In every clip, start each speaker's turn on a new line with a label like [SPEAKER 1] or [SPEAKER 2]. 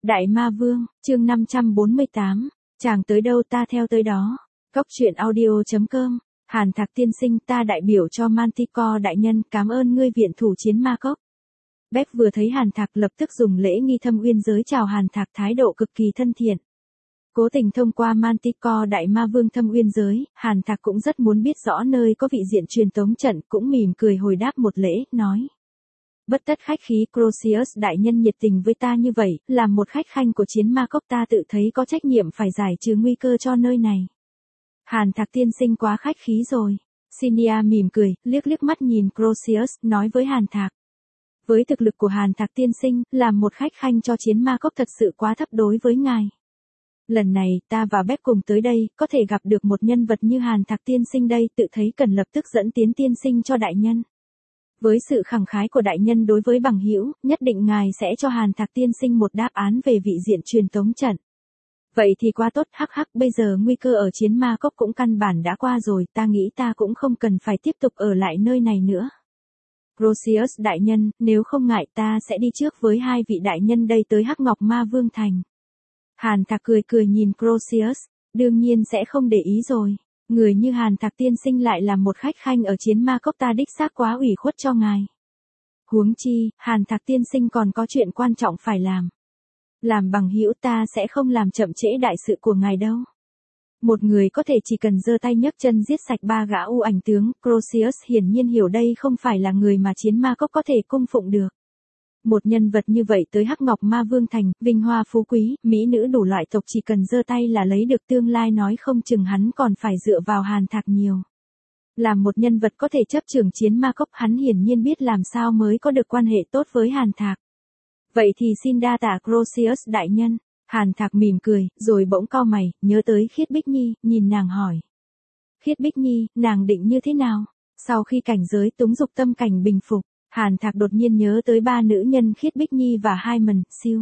[SPEAKER 1] Đại Ma Vương, chương 548, chàng tới đâu ta theo tới đó. Cốc truyện audio.com, Hàn Thạc tiên sinh, ta đại biểu cho Manticore đại nhân, cảm ơn ngươi viện thủ chiến ma cốc. Bếp vừa thấy Hàn Thạc lập tức dùng lễ nghi thâm uyên giới chào Hàn Thạc, thái độ cực kỳ thân thiện. Cố tình thông qua Manticore đại ma vương thâm uyên giới, Hàn Thạc cũng rất muốn biết rõ nơi có vị diện truyền tống trận, cũng mỉm cười hồi đáp một lễ, nói. Bất tất khách khí, Crozius đại nhân nhiệt tình với ta như vậy, làm một khách khanh của chiến ma cốc ta tự thấy có trách nhiệm phải giải trừ nguy cơ cho nơi này. Hàn Thạc tiên sinh quá khách khí rồi. Sinia mỉm cười, liếc liếc mắt nhìn Crozius, nói với Hàn Thạc. Với thực lực của Hàn Thạc tiên sinh, làm một khách khanh cho chiến ma cốc thật sự quá thấp đối với ngài. Lần này, ta và Bếp cùng tới đây, có thể gặp được một nhân vật như Hàn Thạc tiên sinh đây, tự thấy cần lập tức dẫn tiến tiên sinh cho đại nhân. Với sự khẳng khái của đại nhân đối với bằng hữu, nhất định ngài sẽ cho Hàn Thạc tiên sinh một đáp án về vị diện truyền tống trận. Vậy thì quá tốt, hắc hắc, bây giờ nguy cơ ở chiến ma cốc cũng căn bản đã qua rồi, ta nghĩ ta cũng không cần phải tiếp tục ở lại nơi này nữa. Crozius đại nhân, nếu không ngại ta sẽ đi trước với hai vị đại nhân đây tới Hắc Ngọc Ma Vương Thành. Hàn Thạc cười cười nhìn Crozius, đương nhiên sẽ không để ý rồi. Người như Hàn Thạc tiên sinh lại là một khách khanh ở chiến ma cốc, ta đích xác quá ủy khuất cho ngài. Huống chi, Hàn Thạc tiên sinh còn có chuyện quan trọng phải làm. Làm bằng hữu ta sẽ không làm chậm trễ đại sự của ngài đâu. Một người có thể chỉ cần giơ tay nhấc chân giết sạch ba gã u ảnh tướng, Crozius hiển nhiên hiểu đây không phải là người mà chiến ma cốc có thể cung phụng được. Một nhân vật như vậy tới Hắc Ngọc Ma Vương Thành, vinh hoa phú quý, mỹ nữ đủ loại tộc chỉ cần giơ tay là lấy được, tương lai nói không chừng hắn còn phải dựa vào Hàn Thạc nhiều. Làm một nhân vật có thể chấp trưởng chiến ma cốc, hắn hiển nhiên biết làm sao mới có được quan hệ tốt với Hàn Thạc. Vậy thì xin đa tạ Crozius đại nhân. Hàn Thạc mỉm cười, rồi bỗng cau mày, nhớ tới Khiết Bích Nhi, nhìn nàng hỏi. Khiết Bích Nhi, nàng định như thế nào? Sau khi cảnh giới túng dục tâm cảnh bình phục, Hàn Thạc đột nhiên nhớ tới ba nữ nhân Khiết Bích Nhi và Hyman, Siêu.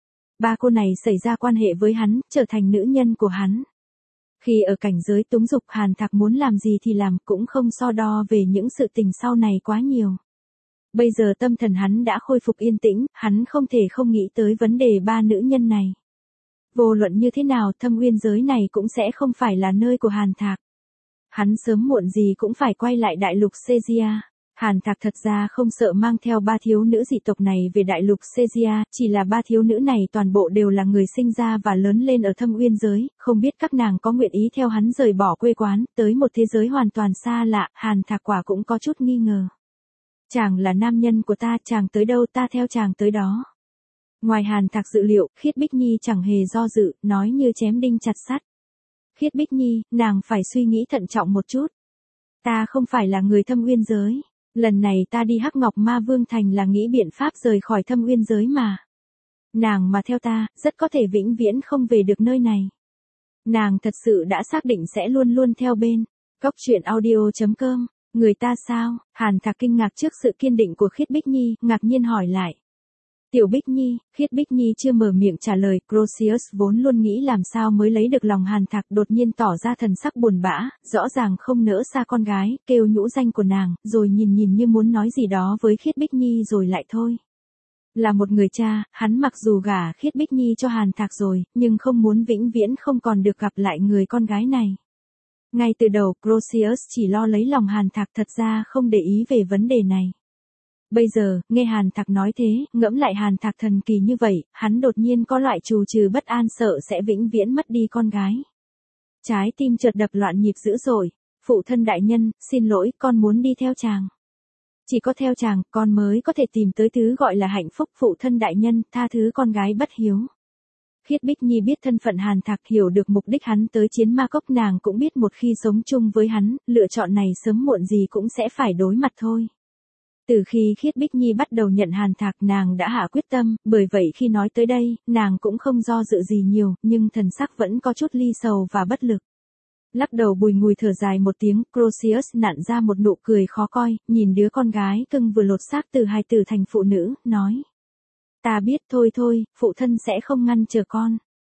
[SPEAKER 1] Ba cô này xảy ra quan hệ với hắn, trở thành nữ nhân của hắn. Khi ở cảnh giới túng dục, Hàn Thạc muốn làm gì thì làm, cũng không so đo về những sự tình sau này quá nhiều. Bây giờ tâm thần hắn đã khôi phục yên tĩnh, hắn không thể không nghĩ tới vấn đề ba nữ nhân này. Vô luận như thế nào, thâm uyên giới này cũng sẽ không phải là nơi của Hàn Thạc. Hắn sớm muộn gì cũng phải quay lại đại lục Caesarea. Hàn Thạc thật ra không sợ mang theo ba thiếu nữ dị tộc này về đại lục Caesarea, chỉ là ba thiếu nữ này toàn bộ đều là người sinh ra và lớn lên ở thâm uyên giới, không biết các nàng có nguyện ý theo hắn rời bỏ quê quán, tới một thế giới hoàn toàn xa lạ, Hàn Thạc quả cũng có chút nghi ngờ. Chàng là nam nhân của ta, chàng tới đâu ta theo chàng tới đó. Ngoài Hàn Thạc dự liệu, Khiết Bích Nhi chẳng hề do dự, nói như chém đinh chặt sắt. Khiết Bích Nhi, nàng phải suy nghĩ thận trọng một chút. Ta không phải là người thâm uyên giới. Lần này ta đi Hắc Ngọc Ma Vương Thành là nghĩ biện pháp rời khỏi thâm uyên giới mà. Nàng mà theo ta, rất có thể vĩnh viễn không về được nơi này. Nàng thật sự đã xác định sẽ luôn luôn theo bên. Cốc truyện audio.com, người ta sao? Hàn Thạc kinh ngạc trước sự kiên định của Khiết Bích Nhi, ngạc nhiên hỏi lại. Tiểu Bích Nhi, Khiết Bích Nhi chưa mở miệng trả lời, Crozius vốn luôn nghĩ làm sao mới lấy được lòng Hàn Thạc, đột nhiên tỏ ra thần sắc buồn bã, rõ ràng không nỡ xa con gái, kêu nhũ danh của nàng, rồi nhìn như muốn nói gì đó với Khiết Bích Nhi rồi lại thôi. Là một người cha, hắn mặc dù gả Khiết Bích Nhi cho Hàn Thạc rồi, nhưng không muốn vĩnh viễn không còn được gặp lại người con gái này. Ngay từ đầu, Crozius chỉ lo lấy lòng Hàn Thạc, thật ra không để ý về vấn đề này. Bây giờ, nghe Hàn Thạc nói thế, ngẫm lại Hàn Thạc thần kỳ như vậy, hắn đột nhiên có loại trù trừ bất an, sợ sẽ vĩnh viễn mất đi con gái. Trái tim chợt đập loạn nhịp dữ dội. Phụ thân đại nhân, xin lỗi, con muốn đi theo chàng. Chỉ có theo chàng, con mới có thể tìm tới thứ gọi là hạnh phúc. Phụ thân đại nhân, tha thứ con gái bất hiếu. Khiết Bích Nhi biết thân phận Hàn Thạc, hiểu được mục đích hắn tới chiến ma cốc, nàng cũng biết một khi sống chung với hắn, lựa chọn này sớm muộn gì cũng sẽ phải đối mặt thôi. Từ khi Khiết Bích Nhi bắt đầu nhận Hàn Thạc, nàng đã hạ quyết tâm, bởi vậy khi nói tới đây, nàng cũng không do dự gì nhiều, nhưng thần sắc vẫn có chút ly sầu và bất lực. Lắc đầu bùi ngùi thở dài một tiếng, Crozius nặn ra một nụ cười khó coi, nhìn đứa con gái cưng vừa lột xác từ hài tử thành phụ nữ, nói. Ta biết, thôi, phụ thân sẽ không ngăn chờ con.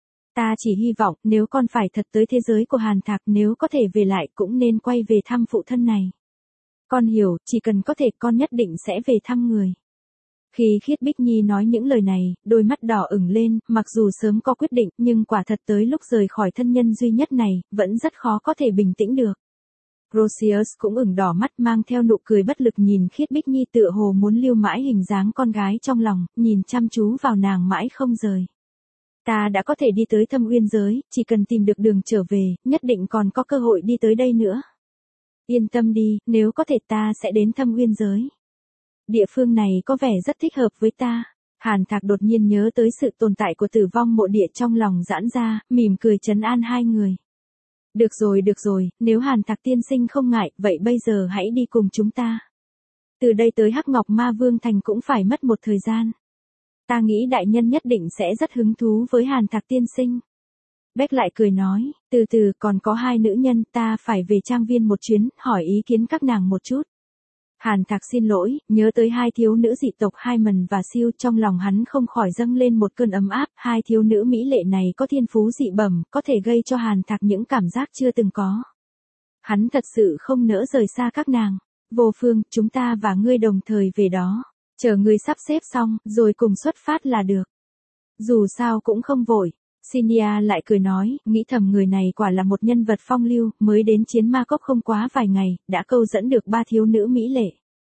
[SPEAKER 1] Ta chỉ hy vọng, nếu con phải thật tới thế giới của Hàn Thạc, nếu có thể về lại cũng nên quay về thăm phụ thân này. Con hiểu, chỉ cần có thể con nhất định sẽ về thăm người. Khi Khiết Bích Nhi nói những lời này, đôi mắt đỏ ửng lên, mặc dù sớm có quyết định, nhưng quả thật tới lúc rời khỏi thân nhân duy nhất này, vẫn rất khó có thể bình tĩnh được. Crozius cũng ửng đỏ mắt mang theo nụ cười bất lực nhìn Khiết Bích Nhi tựa hồ muốn lưu mãi hình dáng con gái trong lòng, nhìn chăm chú vào nàng mãi không rời. Ta đã có thể đi tới Thâm Uyên giới, chỉ cần tìm được đường trở về, nhất định còn có cơ hội đi tới đây nữa. Yên tâm đi, nếu có thể ta sẽ đến Thâm Uyên giới. Địa phương này có vẻ rất thích hợp với ta. Hàn Thạc đột nhiên nhớ tới sự tồn tại của Tử Vong Mộ Địa trong lòng giãn ra, mỉm cười trấn an hai người. Được rồi, nếu Hàn Thạc tiên sinh không ngại, vậy bây giờ hãy đi cùng chúng ta. Từ đây tới Hắc Ngọc Ma Vương Thành cũng phải mất một thời gian. Ta nghĩ đại nhân nhất định sẽ rất hứng thú với Hàn Thạc tiên sinh. Beck lại cười nói, từ từ còn có hai nữ nhân, ta phải về trang viên một chuyến, hỏi ý kiến các nàng một chút. Hàn Thạc xin lỗi, nhớ tới hai thiếu nữ dị tộc Hyman và Siêu, trong lòng hắn không khỏi dâng lên một cơn ấm áp, hai thiếu nữ mỹ lệ này có thiên phú dị bẩm, có thể gây cho Hàn Thạc những cảm giác chưa từng có. Hắn thật sự không nỡ rời xa các nàng. Vô Phương, chúng ta và ngươi đồng thời về đó. Chờ ngươi sắp xếp xong, rồi cùng xuất phát là được. Dù sao cũng không vội. Sinia lại cười nói, nghĩ thầm người này quả là một nhân vật phong lưu, mới đến chiến ma cốc không quá vài ngày, đã câu dẫn được ba thiếu nữ mỹ lệ.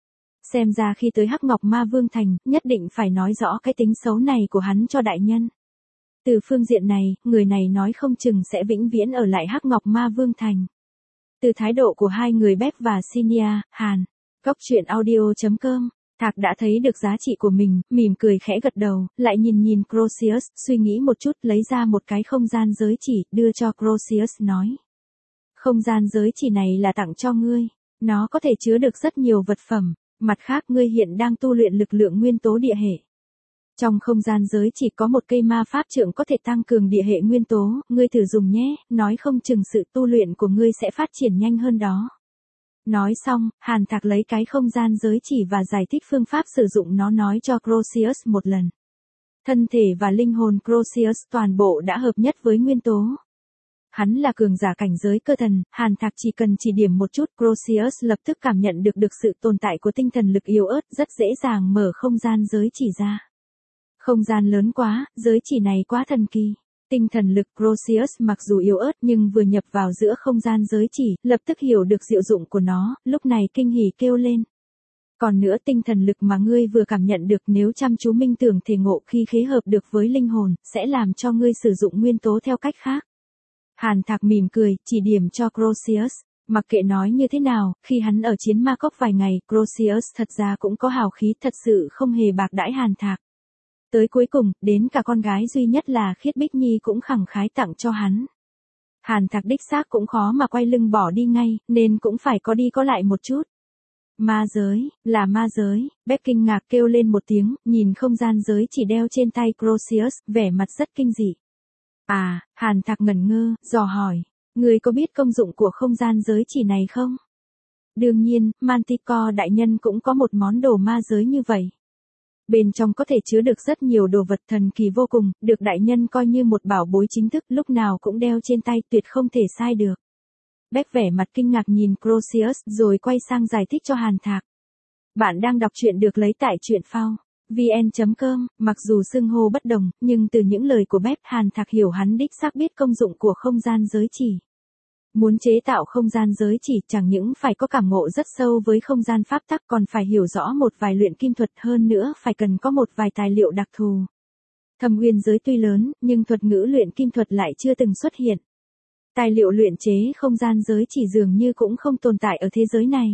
[SPEAKER 1] Xem ra khi tới Hắc Ngọc Ma Vương Thành, nhất định phải nói rõ cái tính xấu này của hắn cho đại nhân. Từ phương diện này, người này nói không chừng sẽ vĩnh viễn ở lại Hắc Ngọc Ma Vương Thành. Từ thái độ của hai người Beck và Sinia, Hàn, Cốc Truyện Audio.com, Thạc đã thấy được giá trị của mình, mỉm cười khẽ gật đầu, lại nhìn Crozius, suy nghĩ một chút, lấy ra một cái không gian giới chỉ, đưa cho Crozius nói. Không gian giới chỉ này là tặng cho ngươi, nó có thể chứa được rất nhiều vật phẩm, mặt khác ngươi hiện đang tu luyện lực lượng nguyên tố địa hệ. Trong không gian giới chỉ có một cây ma pháp trượng có thể tăng cường địa hệ nguyên tố, ngươi thử dùng nhé, nói không chừng sự tu luyện của ngươi sẽ phát triển nhanh hơn đó. Nói xong, Hàn Thạc lấy cái không gian giới chỉ và giải thích phương pháp sử dụng nó nói cho Crozius một lần. Thân thể và linh hồn Crozius toàn bộ đã hợp nhất với nguyên tố. Hắn là cường giả cảnh giới cơ thần, Hàn Thạc chỉ cần chỉ điểm một chút, Crozius lập tức cảm nhận được sự tồn tại của tinh thần lực yếu ớt, rất dễ dàng mở không gian giới chỉ ra. Không gian lớn quá, giới chỉ này quá thần kỳ. Tinh thần lực Crozius mặc dù yếu ớt nhưng vừa nhập vào giữa không gian giới chỉ, lập tức hiểu được diệu dụng của nó, lúc này kinh hỉ kêu lên. Còn nữa tinh thần lực mà ngươi vừa cảm nhận được nếu chăm chú minh tưởng thể ngộ khi khế hợp được với linh hồn, sẽ làm cho ngươi sử dụng nguyên tố theo cách khác. Hàn Thạc mỉm cười, chỉ điểm cho Crozius. Mặc kệ nói như thế nào, khi hắn ở chiến ma cốc vài ngày, Crozius thật ra cũng có hào khí, thật sự không hề bạc đãi Hàn Thạc. Tới cuối cùng, đến cả con gái duy nhất là Khiết Bích Nhi cũng khẳng khái tặng cho hắn. Hàn Thạc đích xác cũng khó mà quay lưng bỏ đi ngay, nên cũng phải có đi có lại một chút. Ma giới, là ma giới, Beck kinh ngạc kêu lên một tiếng, nhìn không gian giới chỉ đeo trên tay Crozius, vẻ mặt rất kinh dị. À, Hàn Thạc ngẩn ngơ, dò hỏi, người có biết công dụng của không gian giới chỉ này không? Đương nhiên, Manticore đại nhân cũng có một món đồ ma giới như vậy. Bên trong có thể chứa được rất nhiều đồ vật thần kỳ vô cùng, được đại nhân coi như một bảo bối chính thức, lúc nào cũng đeo trên tay, tuyệt không thể sai được. Beck vẻ mặt kinh ngạc nhìn Crozius rồi quay sang giải thích cho Hàn Thạc. Bạn đang đọc truyện được lấy tại truyện phao vn.com, mặc dù xưng hô bất đồng, nhưng từ những lời của Beck, Hàn Thạc hiểu hắn đích xác biết công dụng của không gian giới chỉ. Muốn chế tạo không gian giới chỉ chẳng những phải có cảm ngộ rất sâu với không gian pháp tắc, còn phải hiểu rõ một vài luyện kim thuật, hơn nữa phải cần có một vài tài liệu đặc thù. Thâm Uyên giới tuy lớn, nhưng thuật ngữ luyện kim thuật lại chưa từng xuất hiện. Tài liệu luyện chế không gian giới chỉ dường như cũng không tồn tại ở thế giới này.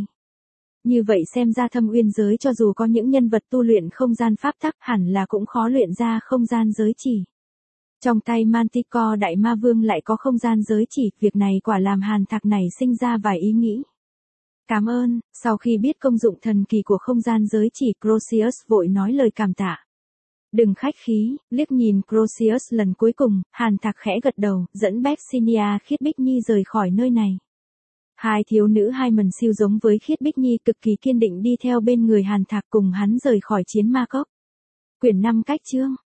[SPEAKER 1] Như vậy xem ra Thâm Uyên giới cho dù có những nhân vật tu luyện không gian pháp tắc, hẳn là cũng khó luyện ra không gian giới chỉ. Trong tay Manticore đại ma vương lại có không gian giới chỉ, việc này quả làm Hàn Thạc này sinh ra vài ý nghĩ. Cảm ơn, sau khi biết công dụng thần kỳ của không gian giới chỉ, Crozius vội nói lời cảm tạ. Đừng khách khí, liếc nhìn Crozius lần cuối cùng, Hàn Thạc khẽ gật đầu, dẫn Beck, Sinia, Khiết Bích Nhi rời khỏi nơi này. Hai thiếu nữ Hyman Siêu giống với Khiết Bích Nhi cực kỳ kiên định đi theo bên người Hàn Thạc cùng hắn rời khỏi chiến ma cốc. Quyển 5 cách chương.